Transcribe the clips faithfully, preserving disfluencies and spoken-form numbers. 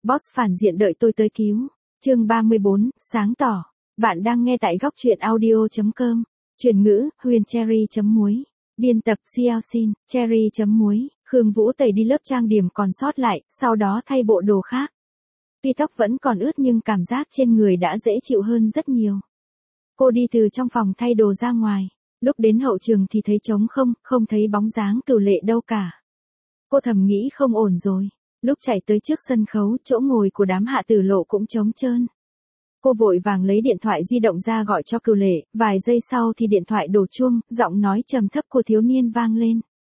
Boss phản diện đợi tôi tới cứu. Chương ba mươi bốn, sáng tỏ. Bạn đang nghe tại góc truyện audio chấm com. Chuyển ngữ, Huyền Cherry chấm muối. Biên tập Xiaoxin, Cherry chấm muối. Khương Vũ tẩy đi lớp trang điểm còn sót lại, sau đó thay bộ đồ khác. Tuy tóc vẫn còn ướt nhưng cảm giác trên người đã dễ chịu hơn rất nhiều. Cô đi từ trong phòng thay đồ ra ngoài. Lúc đến hậu trường thì thấy trống không, không thấy bóng dáng Cửu Lệ đâu cả. Cô thầm nghĩ không ổn rồi. Lúc chạy tới trước sân khấu, chỗ ngồi của đám Hạ Tử Lộ cũng trống trơn. Cô vội vàng lấy điện thoại di động ra gọi cho Cửu Lệ, vài giây sau thì điện thoại đổ chuông, giọng nói trầm thấp của thiếu niên vang lên.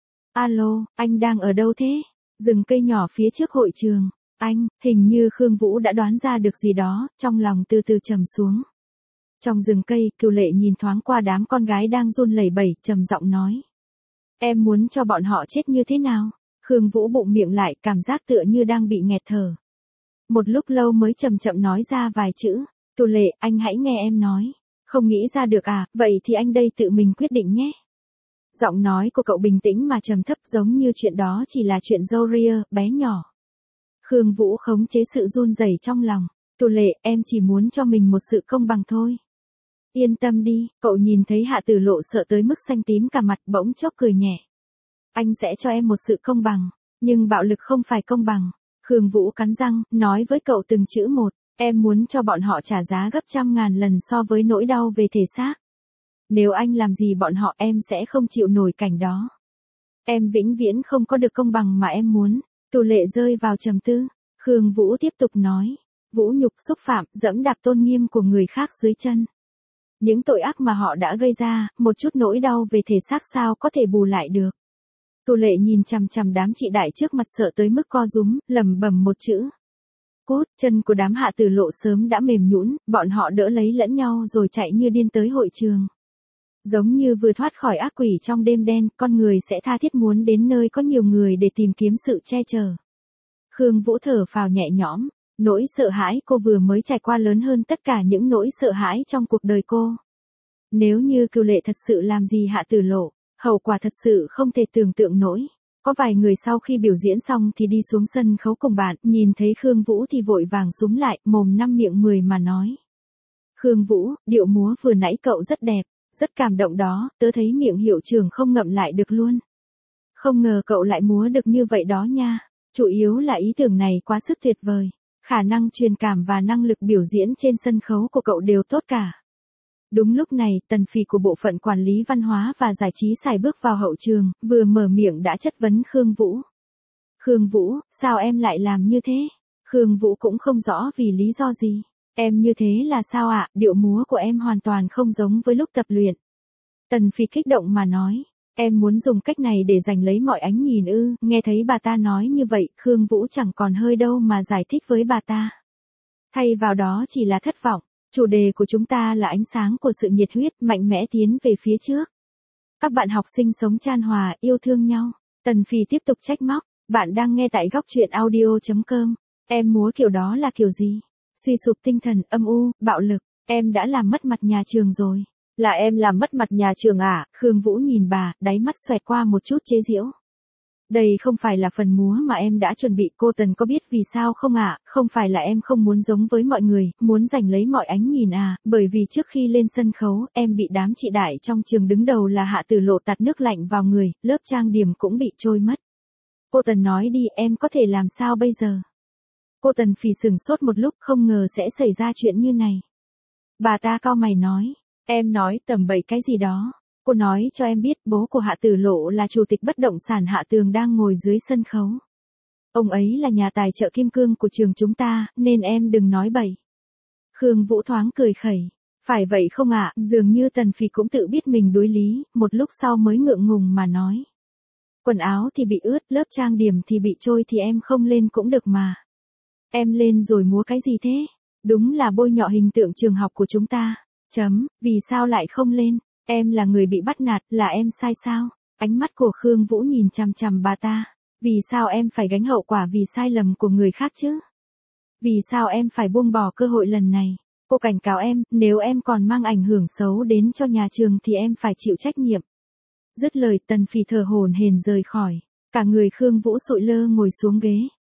Alo, anh đang ở đâu thế? Rừng cây nhỏ phía trước hội trường. Anh, hình như Khương Vũ đã đoán ra được gì đó, trong lòng từ từ trầm xuống. Trong rừng cây, Cửu Lệ nhìn thoáng qua đám con gái đang run lẩy bẩy, trầm giọng nói. Em muốn cho bọn họ chết như thế nào? Khương Vũ bụng miệng lại, cảm giác tựa như đang bị nghẹt thở. Một lúc lâu mới chậm chậm nói ra vài chữ. Cửu Lệ, anh hãy nghe em nói. Không nghĩ ra được à, vậy thì anh đây tự mình quyết định nhé. Giọng nói của cậu bình tĩnh mà trầm thấp, giống như chuyện đó chỉ là chuyện râu ria, bé nhỏ. Khương Vũ khống chế sự run rẩy trong lòng. Cửu Lệ, em chỉ muốn cho mình một sự công bằng thôi. Yên tâm đi, cậu nhìn thấy Hạ Tử Lộ sợ tới mức xanh tím cả mặt, bỗng chốc cười nhẹ. Anh sẽ cho em một sự công bằng, nhưng bạo lực không phải công bằng. Khương Vũ cắn răng, nói với cậu từng chữ một, em muốn cho bọn họ trả giá gấp trăm ngàn lần so với nỗi đau về thể xác. Nếu anh làm gì bọn họ em sẽ không chịu nổi cảnh đó. Em vĩnh viễn không có được công bằng mà em muốn. Cửu Lệ rơi vào trầm tư. Khương Vũ tiếp tục nói, vũ nhục, xúc phạm, dẫm đạp tôn nghiêm của người khác dưới chân. Những tội ác mà họ đã gây ra, một chút nỗi đau về thể xác sao có thể bù lại được. Cửu Lệ nhìn chằm chằm đám chị đại trước mặt sợ tới mức co rúm, lẩm bẩm một chữ. Cút, chân của đám Hạ Tử Lộ sớm đã mềm nhũn, bọn họ đỡ lấy lẫn nhau rồi chạy như điên tới hội trường. Giống như vừa thoát khỏi ác quỷ trong đêm đen, con người sẽ tha thiết muốn đến nơi có nhiều người để tìm kiếm sự che chở. Khương Vũ thở phào nhẹ nhõm, nỗi sợ hãi cô vừa mới trải qua lớn hơn tất cả những nỗi sợ hãi trong cuộc đời cô. Nếu như Cửu Lệ thật sự làm gì Hạ Tử Lộ, hậu quả thật sự không thể tưởng tượng nổi. Có vài người sau khi biểu diễn xong thì đi xuống sân khấu cùng bạn, nhìn thấy Khương Vũ thì vội vàng súm lại, mồm năm miệng mười mà nói. Khương Vũ, điệu múa vừa nãy cậu rất đẹp, rất cảm động đó, tớ thấy miệng hiệu trưởng không ngậm lại được luôn. Không ngờ cậu lại múa được như vậy đó nha, chủ yếu là ý tưởng này quá sức tuyệt vời. Khả năng truyền cảm và năng lực biểu diễn trên sân khấu của cậu đều tốt cả. Đúng lúc này, Tần Phì của bộ phận quản lý văn hóa và giải trí xài bước vào hậu trường, vừa mở miệng đã chất vấn Khương Vũ. Khương Vũ, sao em lại làm như thế? Khương Vũ cũng không rõ vì lý do gì. Em như thế là sao ạ, điệu múa của em hoàn toàn không giống với lúc tập luyện. Tần Phì kích động mà nói, em muốn dùng cách này để giành lấy mọi ánh nhìn ư, nghe thấy bà ta nói như vậy, Khương Vũ chẳng còn hơi đâu mà giải thích với bà ta. Thay vào đó chỉ là thất vọng. Chủ đề của chúng ta là ánh sáng của sự nhiệt huyết, mạnh mẽ tiến về phía trước. Các bạn học sinh sống chan hòa, yêu thương nhau. Tần Phì tiếp tục trách móc, bạn đang nghe tại góc truyện audio chấm com. Em múa kiểu đó là kiểu gì? Suy sụp tinh thần, âm u, bạo lực, em đã làm mất mặt nhà trường rồi. Là em làm mất mặt nhà trường à? Khương Vũ nhìn bà, đáy mắt xoẹt qua một chút chế giễu. Đây không phải là phần múa mà em đã chuẩn bị, cô Tần có biết vì sao không ạ? À? Không phải là em không muốn giống với mọi người, muốn giành lấy mọi ánh nhìn à, bởi vì trước khi lên sân khấu, em bị đám chị đại trong trường đứng đầu là Hạ Tử Lộ tạt nước lạnh vào người, lớp trang điểm cũng bị trôi mất. Cô Tần nói đi, em có thể làm sao bây giờ? Cô Tần Phì sừng sốt một lúc, không ngờ sẽ xảy ra chuyện như này. Bà ta cau mày nói, em nói tầm bậy cái gì đó. Cô nói cho em biết bố của Hạ Tử Lộ là chủ tịch bất động sản Hạ Tường đang ngồi dưới sân khấu. Ông ấy là nhà tài trợ kim cương của trường chúng ta, nên em đừng nói bậy. Khương Vũ thoáng cười khẩy. Phải vậy không ạ? À? Dường như Tần Phì cũng tự biết mình đối lý, một lúc sau mới ngượng ngùng mà nói. Quần áo thì bị ướt, lớp trang điểm thì bị trôi thì em không lên cũng được mà. Em lên rồi múa cái gì thế? Đúng là bôi nhọ hình tượng trường học của chúng ta. Chấm, vì sao lại không lên? Em là người bị bắt nạt, là em sai sao? Ánh mắt của Khương Vũ nhìn chằm chằm bà ta. Vì sao em phải gánh hậu quả vì sai lầm của người khác chứ? Vì sao em phải buông bỏ cơ hội lần này? Cô cảnh cáo em, nếu em còn mang ảnh hưởng xấu đến cho nhà trường thì em phải chịu trách nhiệm. Dứt lời Tần Phì thở hổn hển rời khỏi. Cả người Khương Vũ sụi lơ ngồi xuống ghế.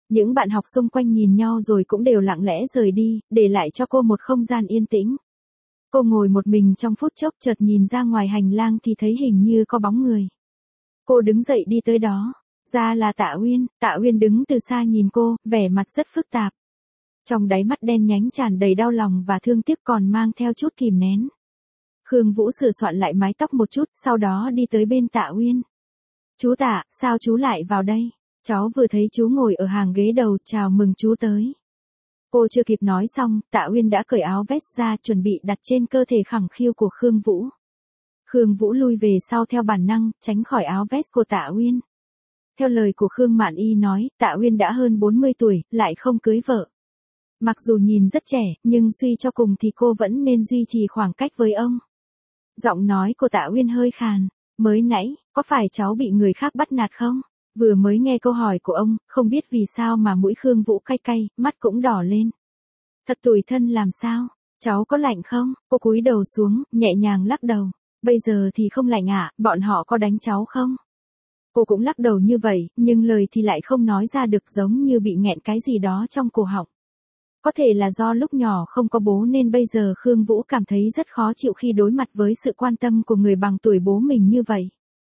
Những bạn học xung quanh nhìn nhau rồi cũng đều lặng lẽ rời đi, để lại cho cô một không gian yên tĩnh. Cô ngồi một mình trong phút chốc, chợt nhìn ra ngoài hành lang thì thấy hình như có bóng người. Cô đứng dậy đi tới đó. Ra là Tạ Uyên. Tạ Uyên đứng từ xa nhìn cô, vẻ mặt rất phức tạp. Trong đáy mắt đen nhánh tràn đầy đau lòng và thương tiếc, còn mang theo chút kìm nén. Khương Vũ sửa soạn lại mái tóc một chút, sau đó đi tới bên Tạ Uyên. Chú Tạ, sao chú lại vào đây? Cháu vừa thấy chú ngồi ở hàng ghế đầu, chào mừng chú tới. Cô chưa kịp nói xong, Tạ Uyên đã cởi áo vest ra, chuẩn bị đặt trên cơ thể khẳng khiu của Khương Vũ. Khương Vũ lui về sau theo bản năng, tránh khỏi áo vest của Tạ Uyên. Theo lời của Khương Mạn Y nói, Tạ Uyên đã hơn bốn mươi tuổi, lại không cưới vợ. Mặc dù nhìn rất trẻ, nhưng suy cho cùng thì cô vẫn nên duy trì khoảng cách với ông. Giọng nói của Tạ Uyên hơi khàn. Mới nãy, có phải cháu bị người khác bắt nạt không? Vừa mới nghe câu hỏi của ông, không biết vì sao mà mũi Khương Vũ cay cay, mắt cũng đỏ lên. Thật tủi thân làm sao? Cháu có lạnh không? Cô cúi đầu xuống, nhẹ nhàng lắc đầu. Bây giờ thì không lạnh ạ, à, bọn họ có đánh cháu không? Cô cũng lắc đầu như vậy, nhưng lời thì lại không nói ra được, giống như bị nghẹn cái gì đó trong cổ họng. Có thể là do lúc nhỏ không có bố nên bây giờ Khương Vũ cảm thấy rất khó chịu khi đối mặt với sự quan tâm của người bằng tuổi bố mình như vậy.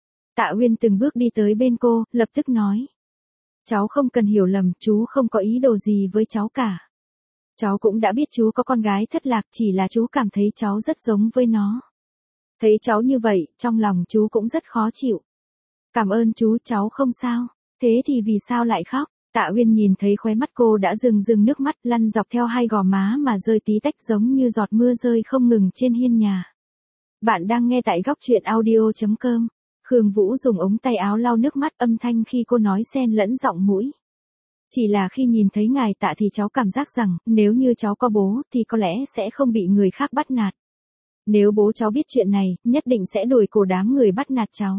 Tạ Uyên từng bước đi tới bên cô, lập tức nói. Cháu không cần hiểu lầm, chú không có ý đồ gì với cháu cả. Cháu cũng đã biết chú có con gái thất lạc, chỉ là chú cảm thấy cháu rất giống với nó. Thấy cháu như vậy, trong lòng chú cũng rất khó chịu. Cảm ơn chú, cháu không sao. Thế thì vì sao lại khóc? Tạ Uyên nhìn thấy khóe mắt cô đã rưng rưng nước mắt lăn dọc theo hai gò má mà rơi tí tách giống như giọt mưa rơi không ngừng trên hiên nhà. Bạn đang nghe tại góc truyện audio chấm com. Khương Vũ dùng ống tay áo lau nước mắt, âm thanh khi cô nói xen lẫn giọng mũi. Chỉ là khi nhìn thấy ngài Tạ thì cháu cảm giác rằng, nếu như cháu có bố thì có lẽ sẽ không bị người khác bắt nạt. Nếu bố cháu biết chuyện này, nhất định sẽ đuổi cổ đám người bắt nạt cháu.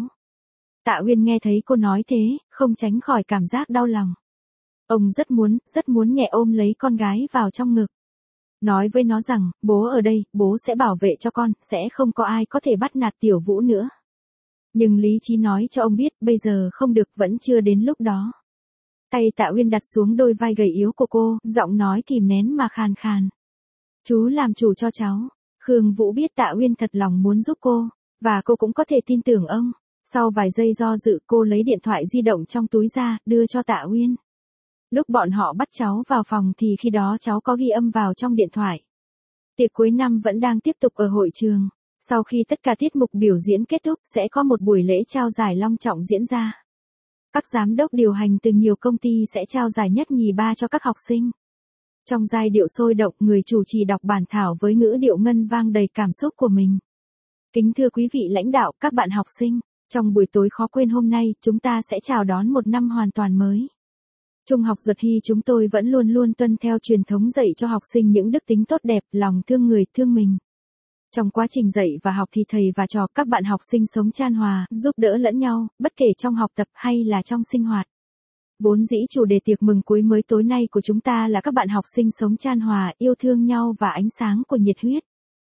Tạ Uyên nghe thấy cô nói thế, không tránh khỏi cảm giác đau lòng. Ông rất muốn, rất muốn nhẹ ôm lấy con gái vào trong ngực. Nói với nó rằng, bố ở đây, bố sẽ bảo vệ cho con, sẽ không có ai có thể bắt nạt Tiểu Vũ nữa. Nhưng lý trí nói cho ông biết, bây giờ không được, vẫn chưa đến lúc đó. Tay Tạ Uyên đặt xuống đôi vai gầy yếu của cô, giọng nói kìm nén mà khàn khàn. Chú làm chủ cho cháu. Khương Vũ biết Tạ Uyên thật lòng muốn giúp cô, và cô cũng có thể tin tưởng ông. Sau vài giây do dự, cô lấy điện thoại di động trong túi ra, đưa cho Tạ Uyên. Lúc bọn họ bắt cháu vào phòng thì khi đó cháu có ghi âm vào trong điện thoại. Tiệc cuối năm vẫn đang tiếp tục ở hội trường. Sau khi tất cả tiết mục biểu diễn kết thúc sẽ có một buổi lễ trao giải long trọng diễn ra. Các giám đốc điều hành từ nhiều công ty sẽ trao giải nhất nhì ba cho các học sinh. Trong giai điệu sôi động, người chủ trì đọc bản thảo với ngữ điệu ngân vang đầy cảm xúc của mình. Kính thưa quý vị lãnh đạo, các bạn học sinh, trong buổi tối khó quên hôm nay, chúng ta sẽ chào đón một năm hoàn toàn mới. Trung học Duật Hy chúng tôi vẫn luôn luôn tuân theo truyền thống dạy cho học sinh những đức tính tốt đẹp, lòng thương người, thương mình. Trong quá trình dạy và học thì thầy và trò các bạn học sinh sống chan hòa, giúp đỡ lẫn nhau, bất kể trong học tập hay là trong sinh hoạt. Vốn dĩ chủ đề tiệc mừng cuối mới tối nay của chúng ta là các bạn học sinh sống chan hòa, yêu thương nhau và ánh sáng của nhiệt huyết.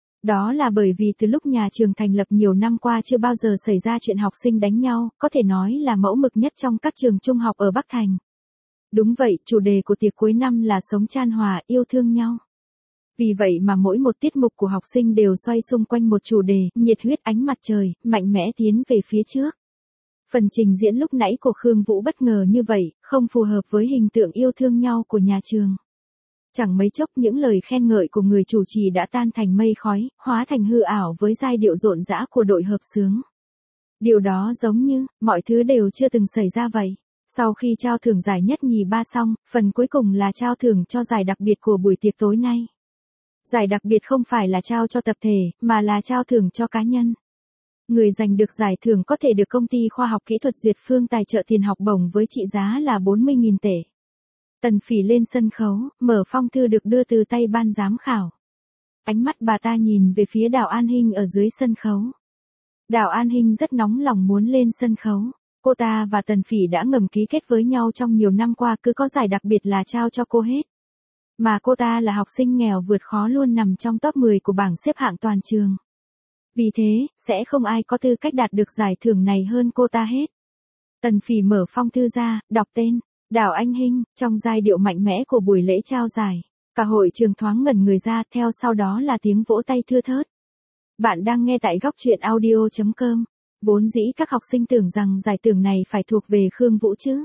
Đó là bởi vì từ lúc nhà trường thành lập nhiều năm qua chưa bao giờ xảy ra chuyện học sinh đánh nhau, có thể nói là mẫu mực nhất trong các trường trung học ở Bắc Thành. Đúng vậy, chủ đề của tiệc cuối năm là sống chan hòa, yêu thương nhau. Vì vậy mà mỗi một tiết mục của học sinh đều xoay xung quanh một chủ đề, nhiệt huyết ánh mặt trời, mạnh mẽ tiến về phía trước. Phần trình diễn lúc nãy của Khương Vũ bất ngờ như vậy, không phù hợp với hình tượng yêu thương nhau của nhà trường. Chẳng mấy chốc những lời khen ngợi của người chủ trì đã tan thành mây khói, hóa thành hư ảo với giai điệu rộn rã của đội hợp xướng. Điều đó giống như, mọi thứ đều chưa từng xảy ra vậy. Sau khi trao thưởng giải nhất nhì ba xong, phần cuối cùng là trao thưởng cho giải đặc biệt của buổi tiệc tối nay. Giải đặc biệt không phải là trao cho tập thể, mà là trao thưởng cho cá nhân. Người giành được giải thưởng có thể được công ty khoa học kỹ thuật Duyệt Phương tài trợ tiền học bổng với trị giá là bốn mươi nghìn tệ. Tần Phỉ lên sân khấu, mở phong thư được đưa từ tay ban giám khảo. Ánh mắt bà ta nhìn về phía Đào An Hinh ở dưới sân khấu. Đào An Hinh rất nóng lòng muốn lên sân khấu. Cô ta và Tần Phỉ đã ngầm ký kết với nhau trong nhiều năm qua, cứ có giải đặc biệt là trao cho cô hết. Mà cô ta là học sinh nghèo vượt khó luôn nằm trong top mười của bảng xếp hạng toàn trường. Vì thế, sẽ không ai có tư cách đạt được giải thưởng này hơn cô ta hết. Tần Phỉ mở phong thư ra, đọc tên. Đào Anh Hinh, trong giai điệu mạnh mẽ của buổi lễ trao giải, cả hội trường thoáng ngẩn người ra, theo sau đó là tiếng vỗ tay thưa thớt. Bạn đang nghe tại góc truyện audio chấm com. Vốn dĩ các học sinh tưởng rằng giải thưởng này phải thuộc về Khương Vũ chứ.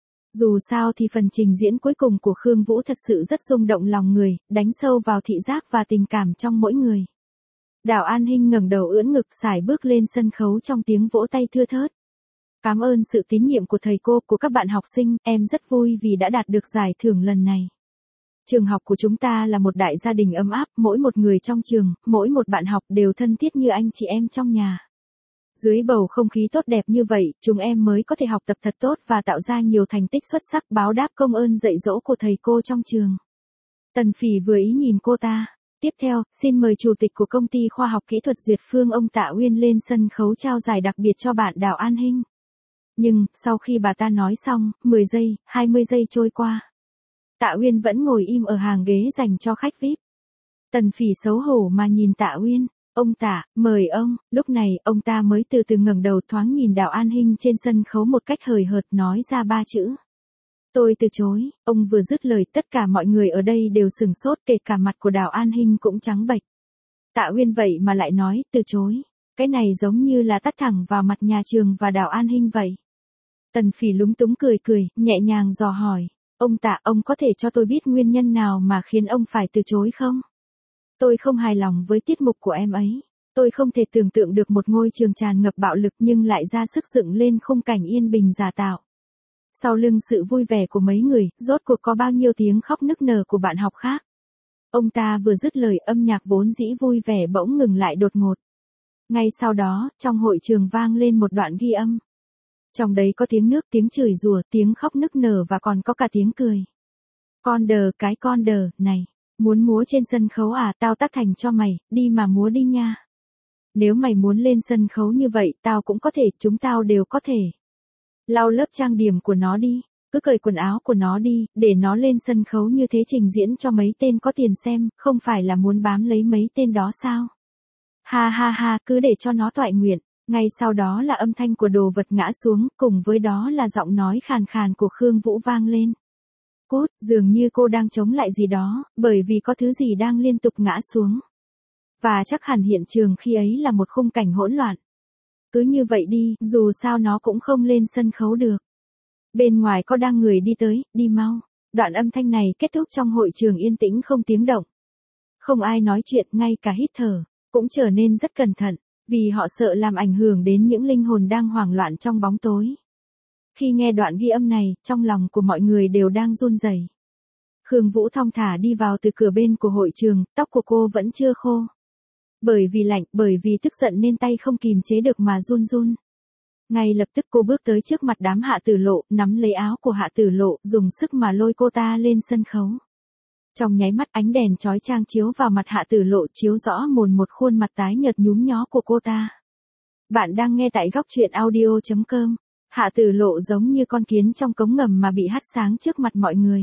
Dù sao thì phần trình diễn cuối cùng của Khương Vũ thật sự rất rung động lòng người, đánh sâu vào thị giác và tình cảm trong mỗi người. Đào An Hinh ngẩng đầu ưỡn ngực sải bước lên sân khấu trong tiếng vỗ tay thưa thớt. Cảm ơn sự tín nhiệm của thầy cô, của các bạn học sinh, em rất vui vì đã đạt được giải thưởng lần này. Trường học của chúng ta là một đại gia đình ấm áp, mỗi một người trong trường, mỗi một bạn học đều thân thiết như anh chị em trong nhà. Dưới bầu không khí tốt đẹp như vậy, chúng em mới có thể học tập thật tốt và tạo ra nhiều thành tích xuất sắc báo đáp công ơn dạy dỗ của thầy cô trong trường. Tần Phỉ vừa ý nhìn cô ta. Tiếp theo, xin mời chủ tịch của công ty khoa học kỹ thuật Duyệt Phương ông Tạ Uyên lên sân khấu trao giải đặc biệt cho bạn Đào An Hinh. Nhưng, sau khi bà ta nói xong, mười giây, hai mươi giây trôi qua. Tạ Uyên vẫn ngồi im ở hàng ghế dành cho khách vi ai pi. Tần Phỉ xấu hổ mà nhìn Tạ Uyên. Ông Tạ, mời ông. Lúc này, ông ta mới từ từ ngẩng đầu thoáng nhìn Đào An Hinh trên sân khấu một cách hời hợt nói ra ba chữ. Tôi từ chối. Ông vừa dứt lời, tất cả mọi người ở đây đều sửng sốt, kể cả mặt của Đào An Hinh cũng trắng bệch. Tạ Uyên vậy mà lại nói, từ chối. Cái này giống như là tát thẳng vào mặt nhà trường và Đào An Hinh vậy. Tần Phỉ lúng túng cười cười, nhẹ nhàng dò hỏi. Ông Tạ, ông có thể cho tôi biết nguyên nhân nào mà khiến ông phải từ chối không? Tôi không hài lòng với tiết mục của em ấy. Tôi không thể tưởng tượng được một ngôi trường tràn ngập bạo lực nhưng lại ra sức dựng lên khung cảnh yên bình giả tạo. Sau lưng sự vui vẻ của mấy người, rốt cuộc có bao nhiêu tiếng khóc nức nở của bạn học khác. Ông ta vừa dứt lời, âm nhạc vốn dĩ vui vẻ bỗng ngừng lại đột ngột. Ngay sau đó, trong hội trường vang lên một đoạn ghi âm. Trong đấy có tiếng nước, tiếng chửi rủa, tiếng khóc nức nở và còn có cả tiếng cười. Con đờ, cái con đờ, này, muốn múa trên sân khấu à, tao tác thành cho mày, đi mà múa đi nha. Nếu mày muốn lên sân khấu như vậy, tao cũng có thể, chúng tao đều có thể. Lau lớp trang điểm của nó đi, cứ cởi quần áo của nó đi, để nó lên sân khấu như thế trình diễn cho mấy tên có tiền xem, không phải là muốn bám lấy mấy tên đó sao? Ha ha ha, cứ để cho nó toại nguyện. Ngay sau đó là âm thanh của đồ vật ngã xuống, cùng với đó là giọng nói khàn khàn của Khương Vũ vang lên. Cút, dường như cô đang chống lại gì đó, bởi vì có thứ gì đang liên tục ngã xuống. Và chắc hẳn hiện trường khi ấy là một khung cảnh hỗn loạn. Cứ như vậy đi, dù sao nó cũng không lên sân khấu được. Bên ngoài có đang người đi tới, đi mau. Đoạn âm thanh này kết thúc trong hội trường yên tĩnh không tiếng động. Không ai nói chuyện, ngay cả hít thở, cũng trở nên rất cẩn thận, vì họ sợ làm ảnh hưởng đến những linh hồn đang hoảng loạn trong bóng tối. Khi nghe đoạn ghi âm này, trong lòng của mọi người đều đang run rẩy. Khương Vũ thong thả đi vào từ cửa bên của hội trường, tóc của cô vẫn chưa khô. Bởi vì lạnh, bởi vì tức giận nên tay không kìm chế được mà run run. Ngay lập tức cô bước tới trước mặt đám Hạ Tử Lộ, nắm lấy áo của Hạ Tử Lộ, dùng sức mà lôi cô ta lên sân khấu. Trong nháy mắt ánh đèn chói chang chiếu vào mặt Hạ Tử Lộ, chiếu rõ mồn một khuôn mặt tái nhợt nhúm nhó của cô ta. Bạn đang nghe tại góc truyện audio chấm com. Hạ Tử Lộ giống như con kiến trong cống ngầm mà bị hắt sáng trước mặt mọi người.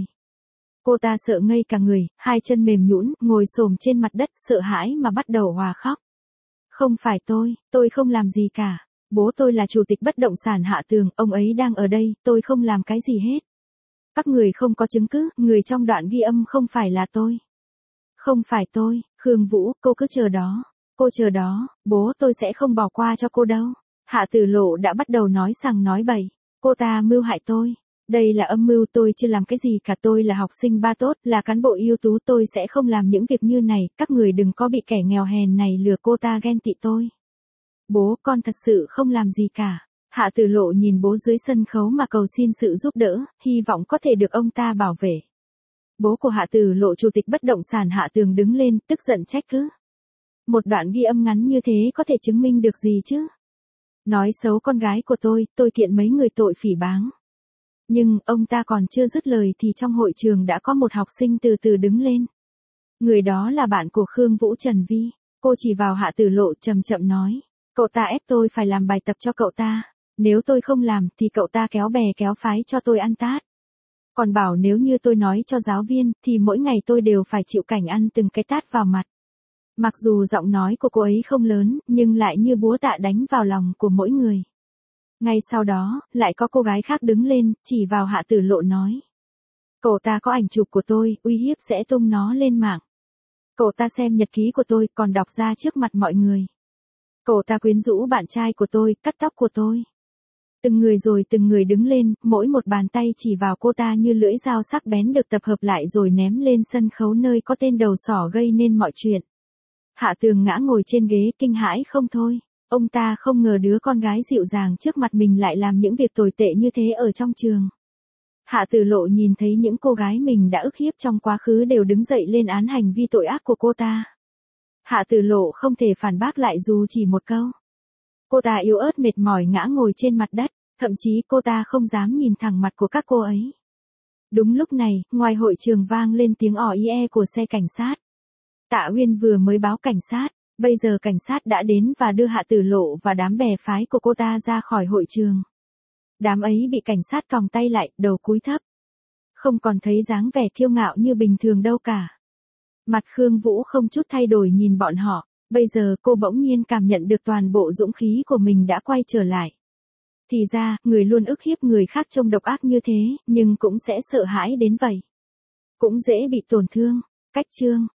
Cô ta sợ ngây cả người, hai chân mềm nhũn, ngồi xổm trên mặt đất, sợ hãi mà bắt đầu òa khóc. Không phải tôi, tôi không làm gì cả. Bố tôi là chủ tịch bất động sản Hạ Tường, ông ấy đang ở đây, tôi không làm cái gì hết. Các người không có chứng cứ, người trong đoạn ghi âm không phải là tôi. Không phải tôi, Khương Vũ, cô cứ chờ đó. Cô chờ đó, bố tôi sẽ không bỏ qua cho cô đâu. Hạ Tử Lộ đã bắt đầu nói sằng nói bậy. Cô ta mưu hại tôi. Đây là âm mưu, tôi chưa làm cái gì cả, tôi là học sinh ba tốt, là cán bộ ưu tú, tôi sẽ không làm những việc như này, các người đừng có bị kẻ nghèo hèn này lừa, cô ta ghen tị tôi. Bố, con thật sự không làm gì cả. Hạ Tử Lộ nhìn bố dưới sân khấu mà cầu xin sự giúp đỡ, hy vọng có thể được ông ta bảo vệ. Bố của Hạ Tử Lộ, chủ tịch bất động sản Hạ Tường, đứng lên, tức giận trách cứ. Một đoạn ghi âm ngắn như thế có thể chứng minh được gì chứ? Nói xấu con gái của tôi, tôi kiện mấy người tội phỉ báng. Nhưng, ông ta còn chưa dứt lời thì trong hội trường đã có một học sinh từ từ đứng lên. Người đó là bạn của Khương Vũ, Trần Vi. Cô chỉ vào Hạ Tử Lộ chậm chậm nói. Cậu ta ép tôi phải làm bài tập cho cậu ta. Nếu tôi không làm thì cậu ta kéo bè kéo phái cho tôi ăn tát. Còn bảo nếu như tôi nói cho giáo viên thì mỗi ngày tôi đều phải chịu cảnh ăn từng cái tát vào mặt. Mặc dù giọng nói của cô ấy không lớn nhưng lại như búa tạ đánh vào lòng của mỗi người. Ngay sau đó, lại có cô gái khác đứng lên, chỉ vào Hạ Tử Lộ nói. Cậu ta có ảnh chụp của tôi, uy hiếp sẽ tung nó lên mạng. Cậu ta xem nhật ký của tôi, còn đọc ra trước mặt mọi người. Cậu ta quyến rũ bạn trai của tôi, cắt tóc của tôi. Từng người rồi từng người đứng lên, mỗi một bàn tay chỉ vào cô ta như lưỡi dao sắc bén được tập hợp lại rồi ném lên sân khấu nơi có tên đầu sỏ gây nên mọi chuyện. Hạ Tường ngã ngồi trên ghế kinh hãi không thôi. Ông ta không ngờ đứa con gái dịu dàng trước mặt mình lại làm những việc tồi tệ như thế ở trong trường. Hạ Tử Lộ nhìn thấy những cô gái mình đã ức hiếp trong quá khứ đều đứng dậy lên án hành vi tội ác của cô ta. Hạ Tử Lộ không thể phản bác lại dù chỉ một câu. Cô ta yếu ớt mệt mỏi ngã ngồi trên mặt đất, thậm chí cô ta không dám nhìn thẳng mặt của các cô ấy. Đúng lúc này, ngoài hội trường vang lên tiếng ò ie của xe cảnh sát. Tạ Uyên vừa mới báo cảnh sát, bây giờ cảnh sát đã đến và đưa Hạ Tử Lộ và đám bè phái của cô ta ra khỏi hội trường. Đám ấy bị cảnh sát còng tay lại, đầu cúi thấp. Không còn thấy dáng vẻ kiêu ngạo như bình thường đâu cả. Mặt Khương Vũ không chút thay đổi nhìn bọn họ, bây giờ cô bỗng nhiên cảm nhận được toàn bộ dũng khí của mình đã quay trở lại. Thì ra, người luôn ức hiếp người khác trông độc ác như thế, nhưng cũng sẽ sợ hãi đến vậy. Cũng dễ bị tổn thương. Cách chương